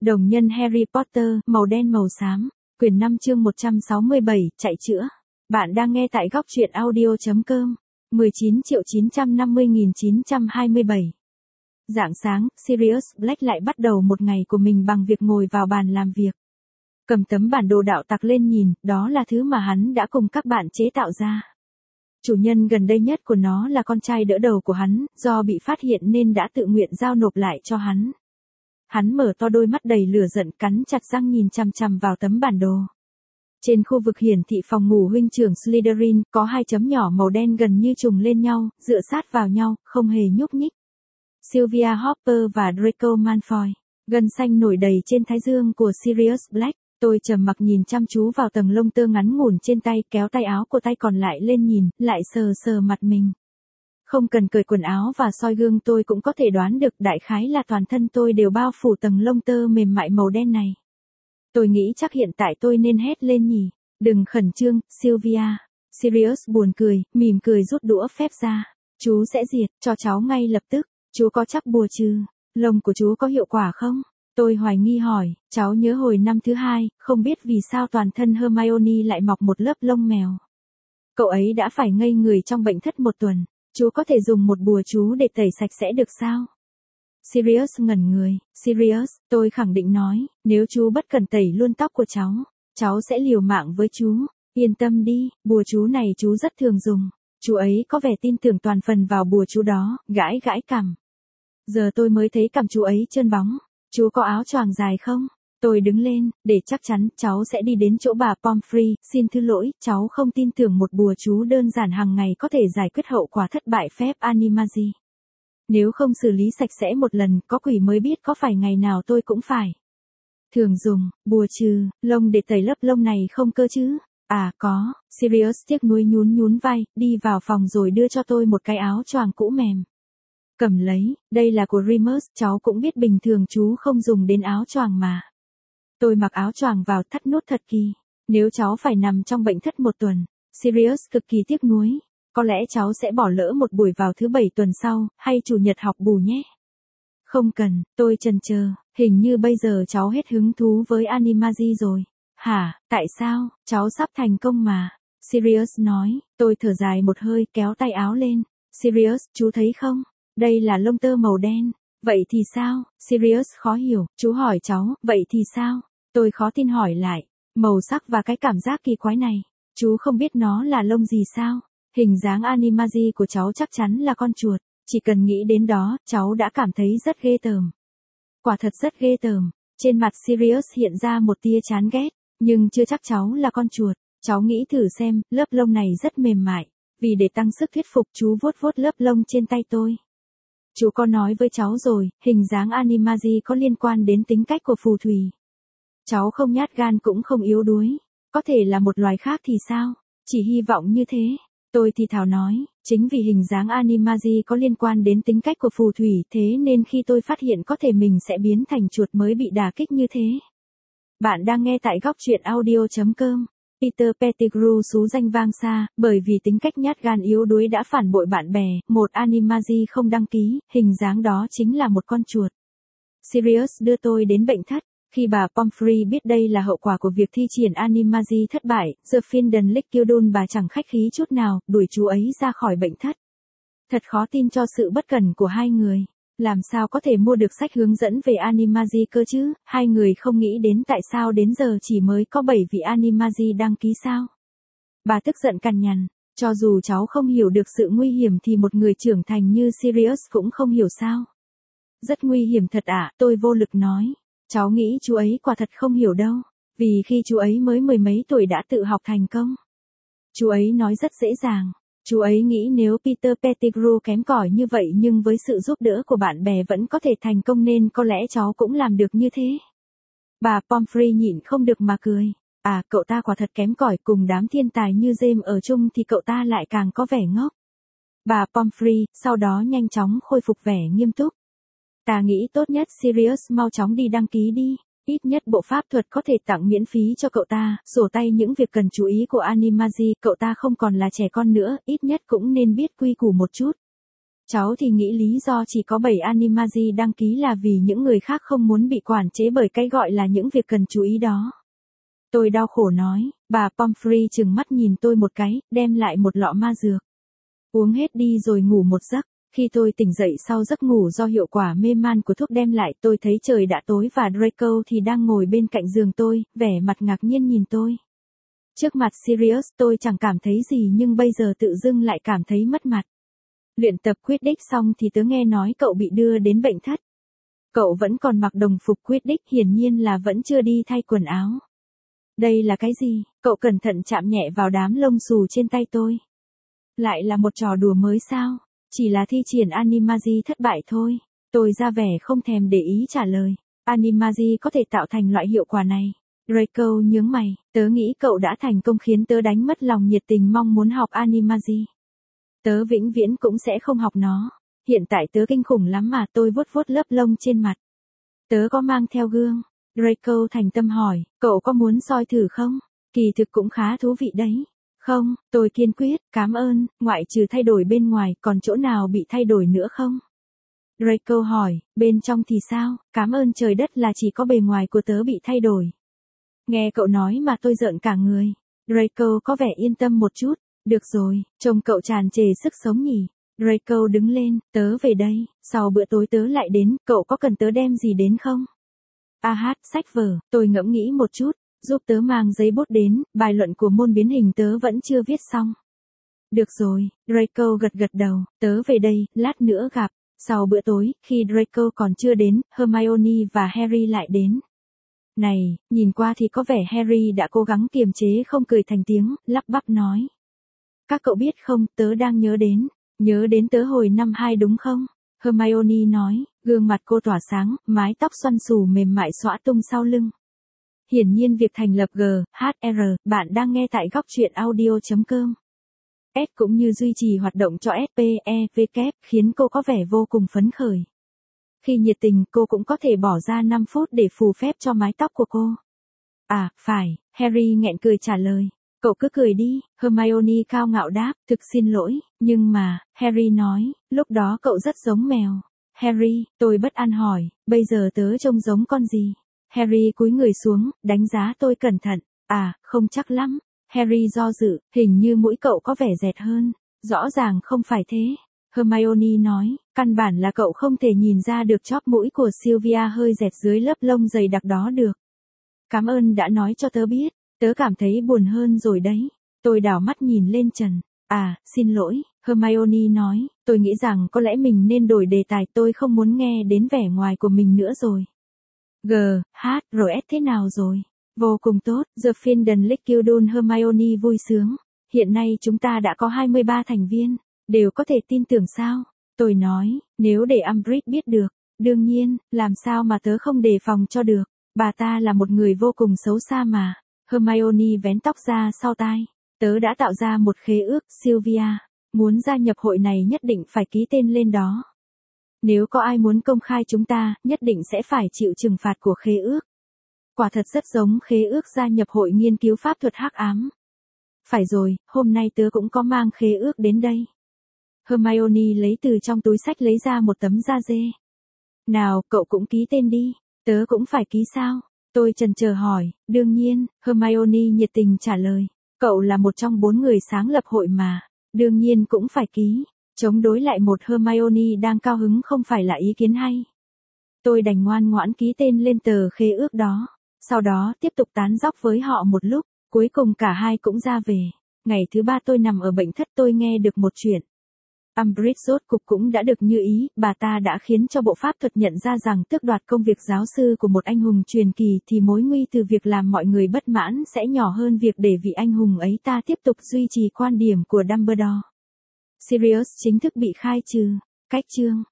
Đồng nhân Harry Potter, màu đen màu xám, quyển 5 chương 167, chạy chữa. Bạn đang nghe tại góc truyện audio.com. 19.950.927. Rạng sáng, Sirius Black lại bắt đầu một ngày của mình bằng việc ngồi vào bàn làm việc. Cầm tấm bản đồ đạo tặc lên nhìn, đó là thứ mà hắn đã cùng các bạn chế tạo ra. Chủ nhân gần đây nhất của nó là con trai đỡ đầu của hắn, do bị phát hiện nên đã tự nguyện giao nộp lại cho hắn. Hắn mở to đôi mắt đầy lửa giận, cắn chặt răng nhìn chằm chằm vào tấm bản đồ. Trên khu vực hiển thị phòng ngủ huynh trưởng Slytherin, có hai chấm nhỏ màu đen gần như trùng lên nhau, dựa sát vào nhau, không hề nhúc nhích. Sylvia Hopper và Draco Malfoy. Gân xanh nổi đầy trên thái dương của Sirius Black. Tôi trầm mặc nhìn chăm chú vào tầng lông tơ ngắn ngủn trên tay, kéo tay áo của tay còn lại lên nhìn, lại sờ sờ mặt mình. Không cần cởi quần áo và soi gương tôi cũng có thể đoán được đại khái là toàn thân tôi đều bao phủ tầng lông tơ mềm mại màu đen này. Tôi nghĩ chắc hiện tại tôi nên hét lên nhỉ. Đừng khẩn trương, Sylvia. Sirius buồn cười, mỉm cười rút đũa phép ra. Chú sẽ diệt cho cháu ngay lập tức. Chú có chắc bùa trừ lông của chú có hiệu quả không? Tôi hoài nghi hỏi. Cháu nhớ hồi năm thứ 2, không biết vì sao toàn thân Hermione lại mọc một lớp lông mèo. Cậu ấy đã phải ngây người trong bệnh thất 1 tuần. Chú có thể dùng một bùa chú để tẩy sạch sẽ được sao? Sirius ngẩn người. Sirius, tôi khẳng định nói, nếu chú bất cần tẩy luôn tóc của cháu sẽ liều mạng với chú. Yên tâm đi, bùa chú này chú rất thường dùng. Chú ấy có vẻ tin tưởng toàn phần vào bùa chú đó, gãi gãi cằm. Giờ tôi mới thấy cằm chú ấy trơn bóng. Chú có áo choàng dài không? Tôi đứng lên, để chắc chắn, cháu sẽ đi đến chỗ bà Pomfrey, xin thứ lỗi, cháu không tin tưởng một bùa chú đơn giản hàng ngày có thể giải quyết hậu quả thất bại phép Animagie. Nếu không xử lý sạch sẽ một lần, có quỷ mới biết có phải ngày nào tôi cũng phải thường dùng, bùa trừ lông để tẩy lớp lông này không cơ chứ? À có, Sirius tiếc nuối nhún vai, đi vào phòng rồi đưa cho tôi một cái áo choàng cũ mềm. Cầm lấy, đây là của Remus, cháu cũng biết bình thường chú không dùng đến áo choàng mà. Tôi mặc áo choàng vào, thắt nút thật kỳ. Nếu cháu phải nằm trong bệnh thất 1 tuần, Sirius cực kỳ tiếc nuối. Có lẽ cháu sẽ bỏ lỡ một buổi vào thứ 7 tuần sau, hay chủ nhật học bù nhé. Không cần, tôi chần chờ, hình như bây giờ cháu hết hứng thú với Animagie rồi. Hả, tại sao, cháu sắp thành công mà. Sirius nói, tôi thở dài một hơi, kéo tay áo lên. Sirius, chú thấy không? Đây là lông tơ màu đen. Vậy thì sao? Sirius khó hiểu, chú hỏi cháu, vậy thì sao? Tôi khó tin hỏi lại, màu sắc và cái cảm giác kỳ quái này, chú không biết nó là lông gì sao? Hình dáng Animagie của cháu chắc chắn là con chuột, chỉ cần nghĩ đến đó, cháu đã cảm thấy rất ghê tởm. Quả thật rất ghê tởm. Trên mặt Sirius hiện ra một tia chán ghét, nhưng chưa chắc cháu là con chuột. Cháu nghĩ thử xem, lớp lông này rất mềm mại. Vì để tăng sức thuyết phục, chú vuốt vuốt lớp lông trên tay tôi. Chú có nói với cháu rồi, hình dáng Animagie có liên quan đến tính cách của phù thủy. Cháu không nhát gan cũng không yếu đuối. Có thể là một loài khác thì sao? Chỉ hy vọng như thế. Tôi thì thào nói, chính vì hình dáng Animagie có liên quan đến tính cách của phù thủy, thế nên khi tôi phát hiện có thể mình sẽ biến thành chuột mới bị đả kích như thế. Bạn đang nghe tại góc truyện audio.com. Peter Pettigrew xú danh vang xa, bởi vì tính cách nhát gan yếu đuối đã phản bội bạn bè, một Animagie không đăng ký, hình dáng đó chính là một con chuột. Sirius đưa tôi đến bệnh thất. Khi bà Pomfrey biết đây là hậu quả của việc thi triển Animagie thất bại, The Findenlickildun bà chẳng khách khí chút nào, đuổi chú ấy ra khỏi bệnh thất. Thật khó tin cho sự bất cẩn của hai người. Làm sao có thể mua được sách hướng dẫn về Animagie cơ chứ? Hai người không nghĩ đến tại sao đến giờ chỉ mới có 7 vị Animagie đăng ký sao? Bà tức giận cằn nhằn, cho dù cháu không hiểu được sự nguy hiểm thì một người trưởng thành như Sirius cũng không hiểu sao? Rất nguy hiểm thật ạ, tôi vô lực nói. Cháu nghĩ chú ấy quả thật không hiểu đâu, vì khi chú ấy mới 10 mấy tuổi đã tự học thành công. Chú ấy nói rất dễ dàng. Chú ấy nghĩ nếu Peter Pettigrew kém cỏi như vậy nhưng với sự giúp đỡ của bạn bè vẫn có thể thành công nên có lẽ cháu cũng làm được như thế. Bà Pomfrey nhịn không được mà cười. À, cậu ta quả thật kém cỏi, cùng đám thiên tài như James ở chung thì cậu ta lại càng có vẻ ngốc. Bà Pomfrey, sau đó nhanh chóng khôi phục vẻ nghiêm túc. Ta nghĩ tốt nhất Sirius mau chóng đi đăng ký đi. Ít nhất bộ pháp thuật có thể tặng miễn phí cho cậu ta, sổ tay những việc cần chú ý của Animagie, cậu ta không còn là trẻ con nữa, ít nhất cũng nên biết quy củ một chút. Cháu thì nghĩ lý do chỉ có 7 Animaji đăng ký là vì những người khác không muốn bị quản chế bởi cái gọi là những việc cần chú ý đó. Tôi đau khổ nói, bà Pomfrey trừng mắt nhìn tôi một cái, đem lại một lọ ma dược. Uống hết đi rồi ngủ một giấc. Khi tôi tỉnh dậy sau giấc ngủ do hiệu quả mê man của thuốc đem lại, tôi thấy trời đã tối và Draco thì đang ngồi bên cạnh giường tôi, vẻ mặt ngạc nhiên nhìn tôi. Trước mặt Sirius tôi chẳng cảm thấy gì nhưng bây giờ tự dưng lại cảm thấy mất mặt. Luyện tập Quidditch xong thì tớ nghe nói cậu bị đưa đến bệnh thất. Cậu vẫn còn mặc đồng phục Quidditch, hiển nhiên là vẫn chưa đi thay quần áo. Đây là cái gì? Cậu cẩn thận chạm nhẹ vào đám lông xù trên tay tôi. Lại là một trò đùa mới sao? Chỉ là thi triển Animaji thất bại thôi. Tôi ra vẻ không thèm để ý trả lời. Animaji có thể tạo thành loại hiệu quả này. Draco nhướng mày, tớ nghĩ cậu đã thành công khiến tớ đánh mất lòng nhiệt tình mong muốn học Animaji. Tớ vĩnh viễn cũng sẽ không học nó. Hiện tại tớ kinh khủng lắm mà. Tôi vuốt vuốt lớp lông trên mặt. Tớ có mang theo gương. Draco thành tâm hỏi, cậu có muốn soi thử không? Kỳ thực cũng khá thú vị đấy. Không, tôi kiên quyết, cảm ơn, ngoại trừ thay đổi bên ngoài, còn chỗ nào bị thay đổi nữa không? Draco hỏi, bên trong thì sao? Cảm ơn trời đất là chỉ có bề ngoài của tớ bị thay đổi. Nghe cậu nói mà tôi rợn cả người. Draco có vẻ yên tâm một chút. Được rồi, trông cậu tràn trề sức sống nhỉ. Draco đứng lên, tớ về đây, sau bữa tối tớ lại đến, cậu có cần tớ đem gì đến không? Sách vở, tôi ngẫm nghĩ một chút, giúp tớ mang giấy bút đến, bài luận của môn biến hình tớ vẫn chưa viết xong. Được rồi, Draco gật gật đầu, tớ về đây, lát nữa gặp. Sau bữa tối, khi Draco còn chưa đến, Hermione và Harry lại đến. Này, nhìn qua thì có vẻ Harry đã cố gắng kiềm chế không cười thành tiếng, lắp bắp nói. Các cậu biết không, tớ đang nhớ đến tớ hồi năm 2 đúng không? Hermione nói, gương mặt cô tỏa sáng, mái tóc xoăn xù mềm mại xõa tung sau lưng. Hiển nhiên việc thành lập GHR, bạn đang nghe tại góc truyện audio.com. S cũng như duy trì hoạt động cho SPEVK, khiến cô có vẻ vô cùng phấn khởi. Khi nhiệt tình cô cũng có thể bỏ ra 5 phút để phù phép cho mái tóc của cô. Phải, Harry nghẹn cười trả lời. Cậu cứ cười đi, Hermione cao ngạo đáp, thực xin lỗi, nhưng mà, Harry nói, lúc đó cậu rất giống mèo. Harry, tôi bất an hỏi, bây giờ tớ trông giống con gì? Harry cúi người xuống, đánh giá tôi cẩn thận. Không chắc lắm. Harry do dự, hình như mũi cậu có vẻ dẹt hơn. Rõ ràng không phải thế. Hermione nói, căn bản là cậu không thể nhìn ra được chóp mũi của Sylvia hơi dẹt dưới lớp lông dày đặc đó được. Cảm ơn đã nói cho tớ biết, tớ cảm thấy buồn hơn rồi đấy. Tôi đảo mắt nhìn lên trần. Xin lỗi, Hermione nói, tôi nghĩ rằng có lẽ mình nên đổi đề tài, tôi không muốn nghe đến vẻ ngoài của mình nữa rồi. Thế nào rồi? Vô cùng tốt, The Findon Lickildun. Hermione vui sướng. Hiện nay chúng ta đã có 23 thành viên, đều có thể tin tưởng sao? Tôi nói, nếu để Umbridge biết được, đương nhiên, làm sao mà tớ không đề phòng cho được, bà ta là một người vô cùng xấu xa mà. Hermione vén tóc ra sau tai. Tớ đã tạo ra một khế ước, Sylvia, muốn gia nhập hội này nhất định phải ký tên lên đó. Nếu có ai muốn công khai chúng ta, nhất định sẽ phải chịu trừng phạt của khế ước. Quả thật rất giống khế ước gia nhập hội nghiên cứu pháp thuật hắc ám. Phải rồi, hôm nay tớ cũng có mang khế ước đến đây. Hermione lấy từ trong túi sách lấy ra một tấm da dê. Nào, cậu cũng ký tên đi. Tớ cũng phải ký sao? Tôi chần chờ hỏi. Đương nhiên, Hermione nhiệt tình trả lời. Cậu là một trong 4 người sáng lập hội mà. Đương nhiên cũng phải ký. Chống đối lại một Hermione đang cao hứng không phải là ý kiến hay. Tôi đành ngoan ngoãn ký tên lên tờ khế ước đó. Sau đó tiếp tục tán dóc với họ một lúc. Cuối cùng cả hai cũng ra về. Ngày thứ 3 tôi nằm ở bệnh thất, tôi nghe được một chuyện. Umbridge rốt cục cũng đã được như ý, bà ta đã khiến cho bộ pháp thuật nhận ra rằng tước đoạt công việc giáo sư của một anh hùng truyền kỳ thì mối nguy từ việc làm mọi người bất mãn sẽ nhỏ hơn việc để vị anh hùng ấy ta tiếp tục duy trì quan điểm của Dumbledore. Sirius chính thức bị khai trừ. Cách chương